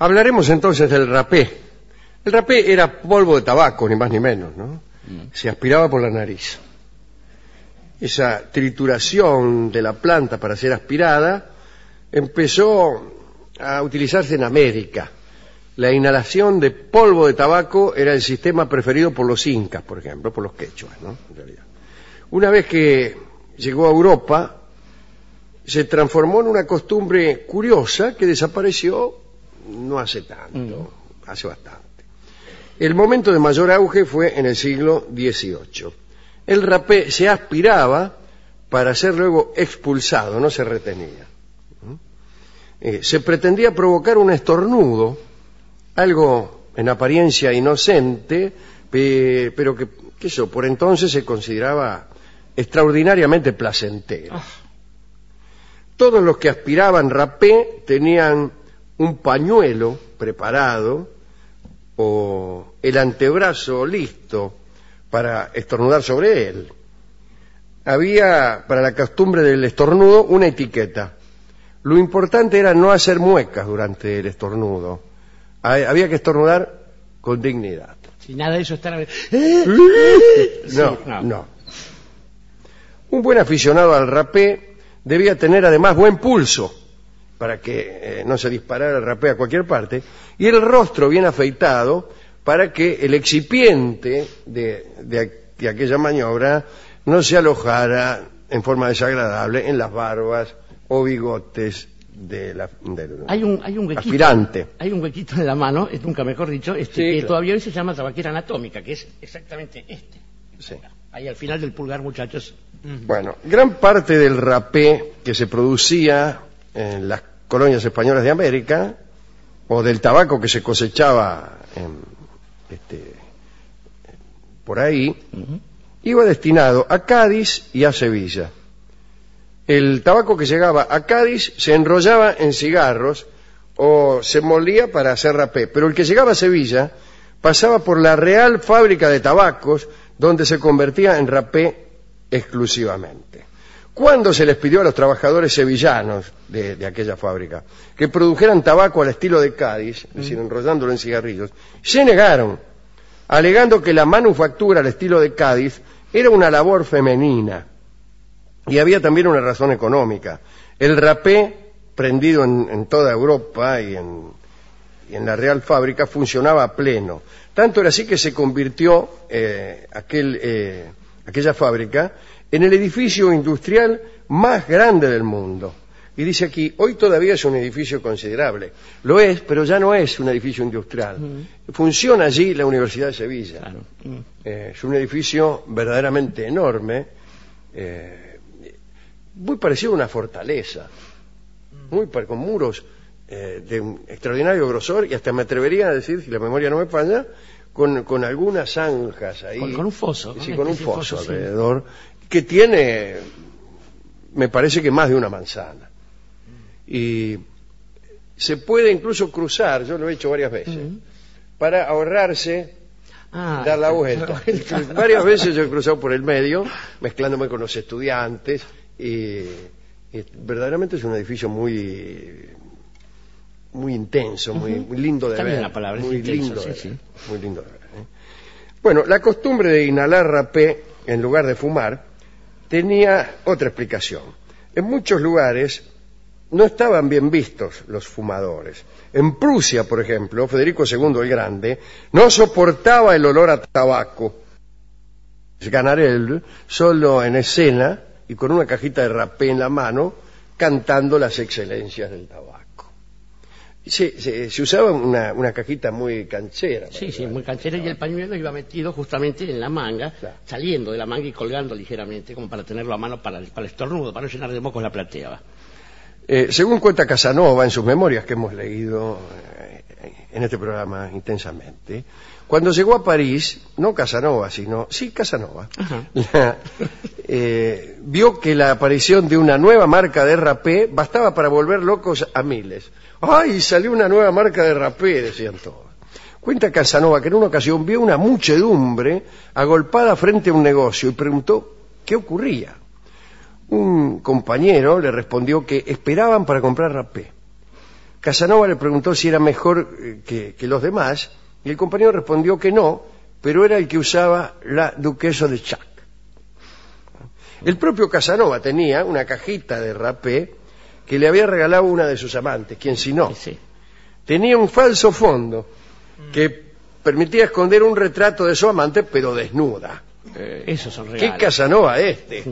Hablaremos entonces del rapé. El rapé era polvo de tabaco, ni más ni menos, ¿no? Se aspiraba por la nariz. Esa trituración de la planta para ser aspirada empezó a utilizarse en América. La inhalación de polvo de tabaco era el sistema preferido por los incas, por ejemplo, por los quechuas, ¿no? En realidad. Una vez que llegó a Europa, se transformó en una costumbre curiosa que desapareció no hace tanto, hace bastante. El momento de mayor auge fue en el siglo XVIII. El rapé se aspiraba para ser luego expulsado, no se retenía. Se pretendía provocar un estornudo, algo en apariencia inocente, pero que eso por entonces se consideraba extraordinariamente placentero. Todos los que aspiraban rapé tenían un pañuelo preparado o el antebrazo listo para estornudar sobre él. Había para la costumbre del estornudo una etiqueta. Lo importante era no hacer muecas durante el estornudo. Había que estornudar con dignidad. Si nada de eso estar... No. Un buen aficionado al rapé debía tener además buen pulso para que no se disparara el rapé a cualquier parte, y el rostro bien afeitado para que el excipiente de aquella maniobra no se alojara en forma desagradable en las barbas o bigotes del hay un huequito, aspirante. Hay un huequito en la mano, nunca mejor dicho, que claro. Todavía hoy se llama tabaquera anatómica, que es exactamente este. Sí. Ahí al final del pulgar, muchachos. Bueno, gran parte del rapé que se producía en las colonias españolas de América, o del tabaco que se cosechaba por ahí, iba destinado a Cádiz y a Sevilla. El tabaco que llegaba a Cádiz se enrollaba en cigarros o se molía para hacer rapé, pero el que llegaba a Sevilla pasaba por la Real Fábrica de Tabacos, donde se convertía en rapé exclusivamente. ¿Cuándo se les pidió a los trabajadores sevillanos de aquella fábrica que produjeran tabaco al estilo de Cádiz, es decir, enrollándolo en cigarrillos? Se negaron, alegando que la manufactura al estilo de Cádiz era una labor femenina. Y había también una razón económica. El rapé, prendido en toda Europa y en la Real Fábrica, funcionaba a pleno. Tanto era así que se convirtió aquella fábrica en el edificio industrial más grande del mundo. Y dice aquí, hoy todavía es un edificio considerable. Lo es, pero ya no es un edificio industrial. Funciona allí la Universidad de Sevilla. Claro. Es un edificio verdaderamente enorme, muy parecido a una fortaleza, con muros de un extraordinario grosor, y hasta me atrevería a decir, si la memoria no me falla, con algunas zanjas ahí. Con un foso. Sí, con un foso alrededor, que tiene, me parece que más de una manzana. Y se puede incluso cruzar, yo lo he hecho varias veces, para ahorrarse dar la vuelta. Varias veces yo he cruzado por el medio, mezclándome con los estudiantes, y verdaderamente es un edificio muy intenso, muy lindo de ver. La palabra, muy es lindo intenso, de ver, sí. muy lindo de ver. Bueno, la costumbre de inhalar rapé en lugar de fumar tenía otra explicación. En muchos lugares no estaban bien vistos los fumadores. En Prusia, por ejemplo, Federico II el Grande no soportaba el olor a tabaco. Sganarelle, solo en escena y con una cajita de rapé en la mano, cantando las excelencias del tabaco. Se usaba una cajita muy canchera. Sí, muy canchera, y el pañuelo iba metido justamente en la manga, claro, saliendo de la manga y colgando ligeramente, como para tenerlo a mano para el estornudo, para no llenar de mocos la platea. Según cuenta Casanova en sus memorias, que hemos leído en este programa intensamente, cuando llegó a París, no Casanova, sino... Sí, Casanova. Vio que la aparición de una nueva marca de rapé bastaba para volver locos a miles. ¡Ay, salió una nueva marca de rapé!, decían todos. Cuenta Casanova que en una ocasión vio una muchedumbre agolpada frente a un negocio y preguntó qué ocurría. Un compañero le respondió que esperaban para comprar rapé. Casanova le preguntó si era mejor que los demás, y el compañero respondió que no, pero era el que usaba la Duquesa de Chuck. El propio Casanova tenía una cajita de rapé que le había regalado una de sus amantes, quien si no. Sí. Tenía un falso fondo que permitía esconder un retrato de su amante, pero desnuda. Esos son regalos. ¿Qué Casanova este?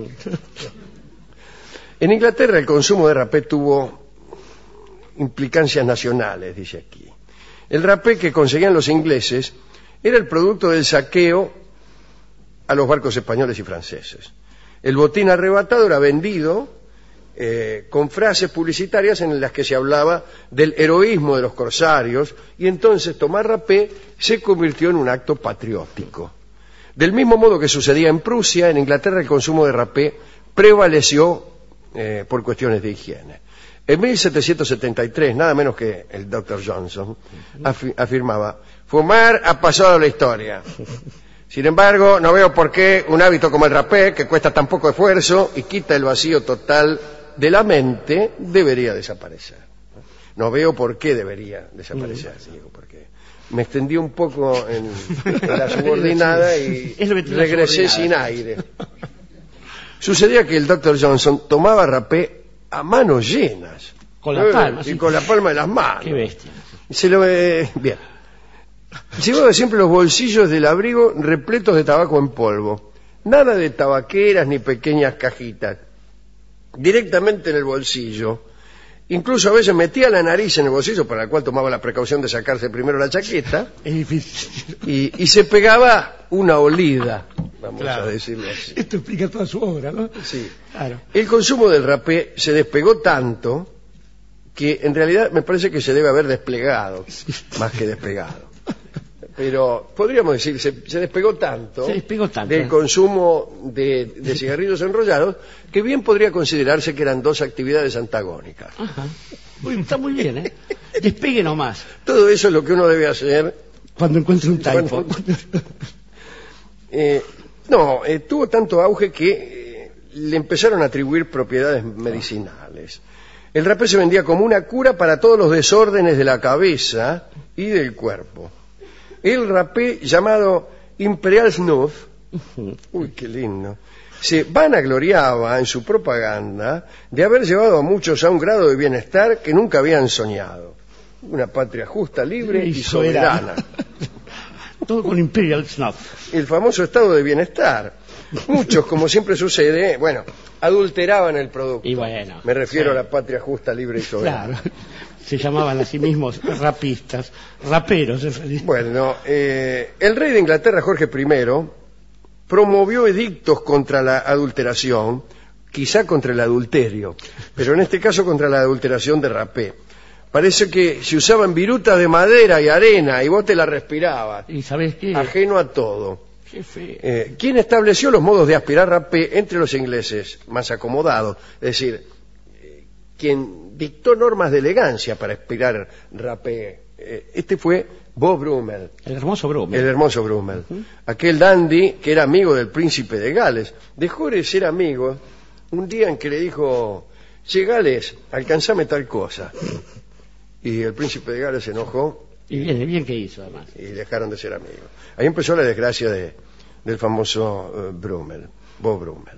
En Inglaterra el consumo de rapé tuvo implicancias nacionales, dice aquí. El rapé que conseguían los ingleses era el producto del saqueo a los barcos españoles y franceses. El botín arrebatado era vendido con frases publicitarias en las que se hablaba del heroísmo de los corsarios, y entonces tomar rapé se convirtió en un acto patriótico. Del mismo modo que sucedía en Prusia, en Inglaterra el consumo de rapé prevaleció por cuestiones de higiene. En 1773, nada menos que el Dr. Johnson afirmaba: fumar ha pasado a la historia. Sin embargo, no veo por qué un hábito como el rapé, que cuesta tan poco esfuerzo y quita el vacío total de la mente, debería desaparecer. No veo por qué debería desaparecer, digo, porque me extendí un poco en la subordinada y regresé sin aire. Sucedía que el Dr. Johnson tomaba rapé a manos llenas. Con la palma. Y con la palma de las manos. Qué bestia. Bien. Llevaba siempre los bolsillos del abrigo repletos de tabaco en polvo. Nada de tabaqueras ni pequeñas cajitas. Directamente en el bolsillo. Incluso a veces metía la nariz en el bolsillo, para el cual tomaba la precaución de sacarse primero la chaqueta. Es difícil. Y se pegaba una olida, vamos a decirlo así. Esto explica toda su obra, ¿no? Sí. Claro. El consumo del rapé se despegó tanto que en realidad me parece que se debe haber desplegado, más que despegado. Pero podríamos decir, se despegó tanto, del consumo de cigarrillos enrollados, que bien podría considerarse que eran dos actividades antagónicas. Ajá. Uy, está muy bien, ¿eh? Despegue nomás. Todo eso es lo que uno debe hacer cuando encuentre un typo. Tuvo tanto auge que le empezaron a atribuir propiedades medicinales. El rapé se vendía como una cura para todos los desórdenes de la cabeza y del cuerpo. El rapé, llamado Imperial Snuff, uy, qué lindo, se vanagloriaba en su propaganda de haber llevado a muchos a un grado de bienestar que nunca habían soñado. Una patria justa, libre y soberana. Todo con Imperial Snuff. El famoso estado de bienestar. Muchos, como siempre sucede, adulteraban el producto. Y bueno, me refiero a la patria justa, libre y soberana. Claro. Se llamaban a sí mismos rapistas, raperos. Bueno, el rey de Inglaterra, Jorge I, promovió edictos contra la adulteración, quizá contra el adulterio, pero en este caso contra la adulteración de rapé. Parece que se usaban virutas de madera y arena y vos te la respirabas. ¿Y sabés qué? Ajeno a todo. Qué feo. ¿Quién estableció los modos de aspirar rapé entre los ingleses más acomodados? Es decir, quien dictó normas de elegancia para aspirar rapé. Este fue Bob Brummel. El hermoso Brummel. El hermoso Brummel. Aquel dandy que era amigo del príncipe de Gales. Dejó de ser amigo un día en que le dijo: che, Gales, alcanzame tal cosa. Y el príncipe de Gales se enojó. Y bien que hizo, además. Y dejaron de ser amigos. Ahí empezó la desgracia del famoso Brummel, Bob Brummel.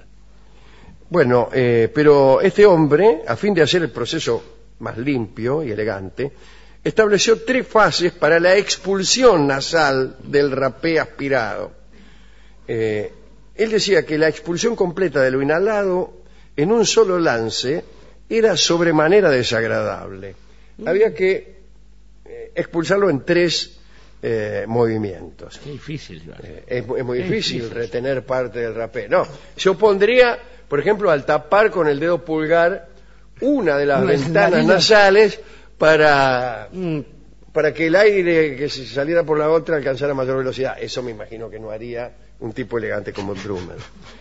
Bueno, pero este hombre, a fin de hacer el proceso más limpio y elegante, estableció 3 fases para la expulsión nasal del rapé aspirado. Él decía que la expulsión completa de lo inhalado en un solo lance era sobremanera desagradable. Había que expulsarlo en 3 movimientos. Qué difícil. Es muy difícil retener parte del rapé. No, se opondría, por ejemplo, al tapar con el dedo pulgar una de las ventanas nasales para que el aire que se saliera por la otra alcanzara mayor velocidad. Eso me imagino que no haría un tipo elegante como Brummel.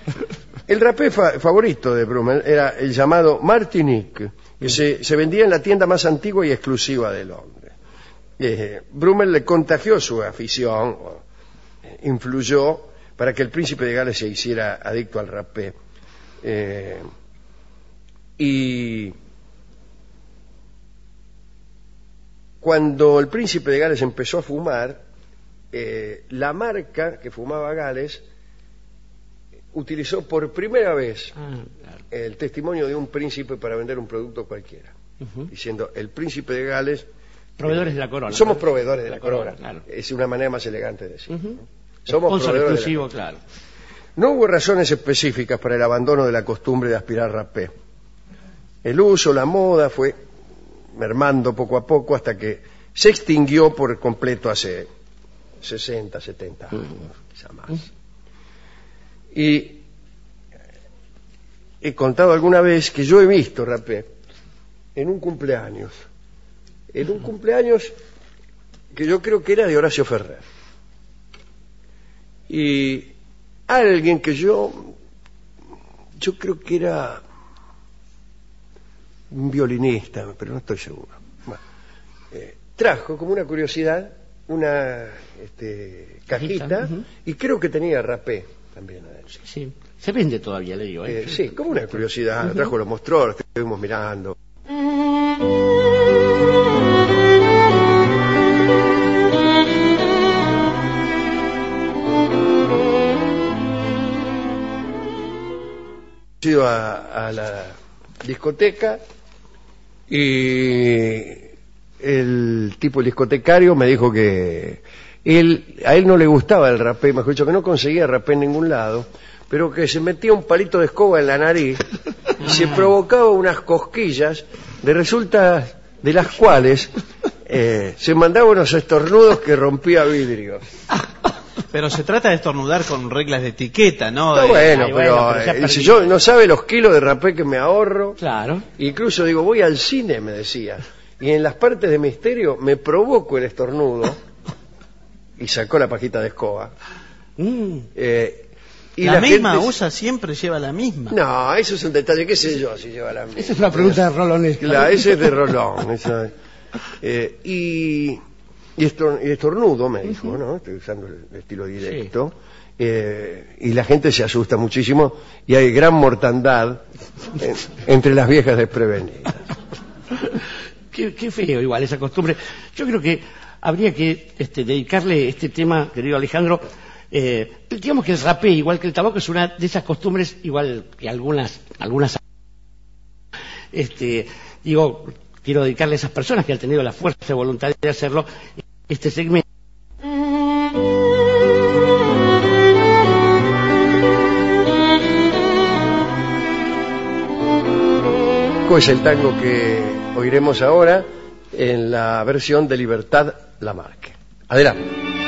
El rapé favorito de Brummel era el llamado Martinique, que se vendía en la tienda más antigua y exclusiva de Londres. Brummel le contagió su afición, influyó para que el príncipe de Gales se hiciera adicto al rapé. Y cuando el príncipe de Gales empezó a fumar, la marca que fumaba Gales utilizó por primera vez el testimonio de un príncipe para vender un producto cualquiera, diciendo: el príncipe de Gales, proveedores de la corona. Somos proveedores de la corona. Claro. Es una manera más elegante de decir. Somos Sponsor proveedores exclusivo, de la corona. claro. No hubo razones específicas para el abandono de la costumbre de aspirar rapé. El uso, la moda fue mermando poco a poco hasta que se extinguió por completo hace 60, 70 años, quizá más. Y he contado alguna vez que yo he visto rapé en un cumpleaños que yo creo que era de Horacio Ferrer. Y alguien que yo creo que era un violinista, pero no estoy seguro. Bueno, trajo como una curiosidad una cajita, y creo que tenía rapé también adentro. Sí. Se vende todavía, le digo. Sí, como una curiosidad. Trajo, lo mostró, lo estuvimos mirando. He ido a la discoteca y el tipo discotecario me dijo que a él no le gustaba el rapé, mejor dicho, que no conseguía rapé en ningún lado, pero que se metía un palito de escoba en la nariz y se provocaba unas cosquillas de resultas de las cuales se mandaba unos estornudos que rompía vidrios. Pero se trata de estornudar con reglas de etiqueta, ¿no? Está bueno, pero si yo no sabe los kilos de rapé que me ahorro. Claro. Incluso digo, voy al cine, me decía, y en las partes de misterio me provoco el estornudo, y sacó la pajita de escoba. Y la misma gente usa, siempre lleva la misma. No, eso es un detalle, qué sé yo si lleva la misma. Esa es una pregunta de Rolón. Claro, ese es de Rolón. Y estornudo, me dijo, ¿no? Estoy usando el estilo directo. Sí. Y la gente se asusta muchísimo y hay gran mortandad entre las viejas desprevenidas. Qué feo igual esa costumbre. Yo creo que habría que dedicarle este tema, querido Alejandro. Digamos que el rapé, igual que el tabaco, es una de esas costumbres, igual que algunas quiero dedicarle a esas personas que han tenido la fuerza de voluntad de hacerlo este segmento. Es el tango que oiremos ahora en la versión de Libertad Lamarque. Adelante.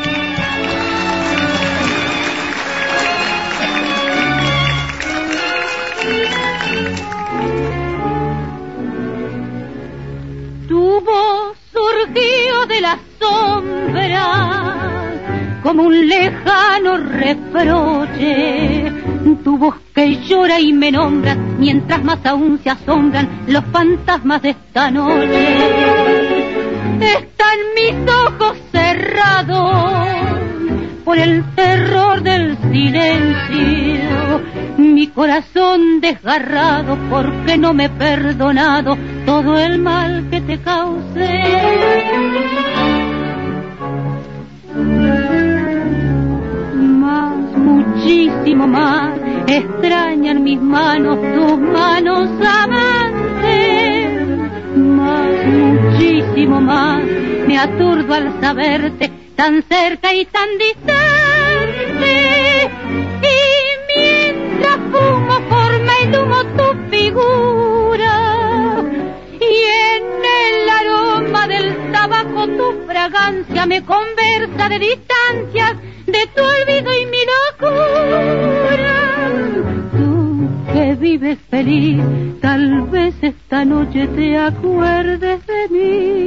Tu voz surgió de la sombra como un lejano reproche, tu voz que llora y me nombra mientras más aún se asombran los fantasmas de esta noche. Están mis ojos cerrados por el terror del silencio, mi corazón desgarrado porque no me he perdonado todo el mal que te causé. Más, muchísimo más, extrañan mis manos, tus manos amantes. Más, muchísimo más, me aturdo al saberte tan cerca y tan distante. Y mientras fumo forma el humo tu figura, y en el aroma del tabaco tu fragancia me conversa de distancias, de tu olvido y mi locura. Tú que vives feliz, tal vez esta noche te acuerdes de mí.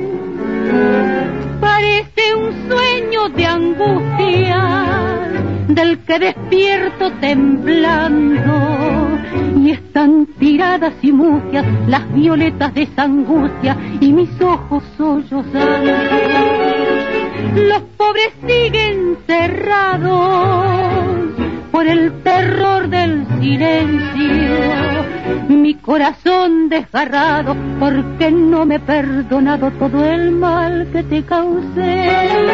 Parece un sueño de angustia, del que despierto temblando, y están tiradas y mugias las violetas de esa angustia, y mis ojos sollozando. Los pobres siguen cerrados por el terror del silencio, mi corazón desgarrado, porque no me he perdonado todo el mal que te causé.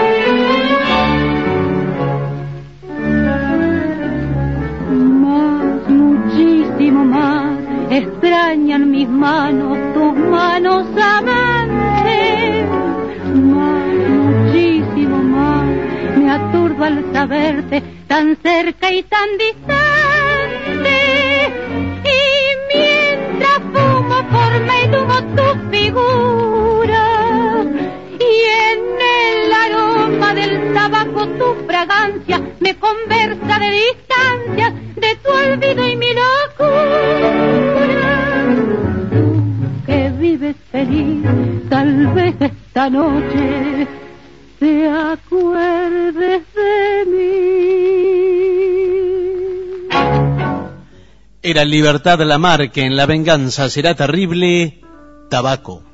Más, muchísimo más, extrañan mis manos, tus manos amantes. Más, muchísimo más, me aturdo al saberte tan cerca y tan distante. Y mientras fumo forma y humo tu figura, y en el aroma del tabaco tu fragancia me conversa de distancias de tu olvido y mi locura. Tú que vives feliz, tal vez esta noche te acuerdes de mí. Era Libertad Lamarque en La venganza será terrible, Tabaco.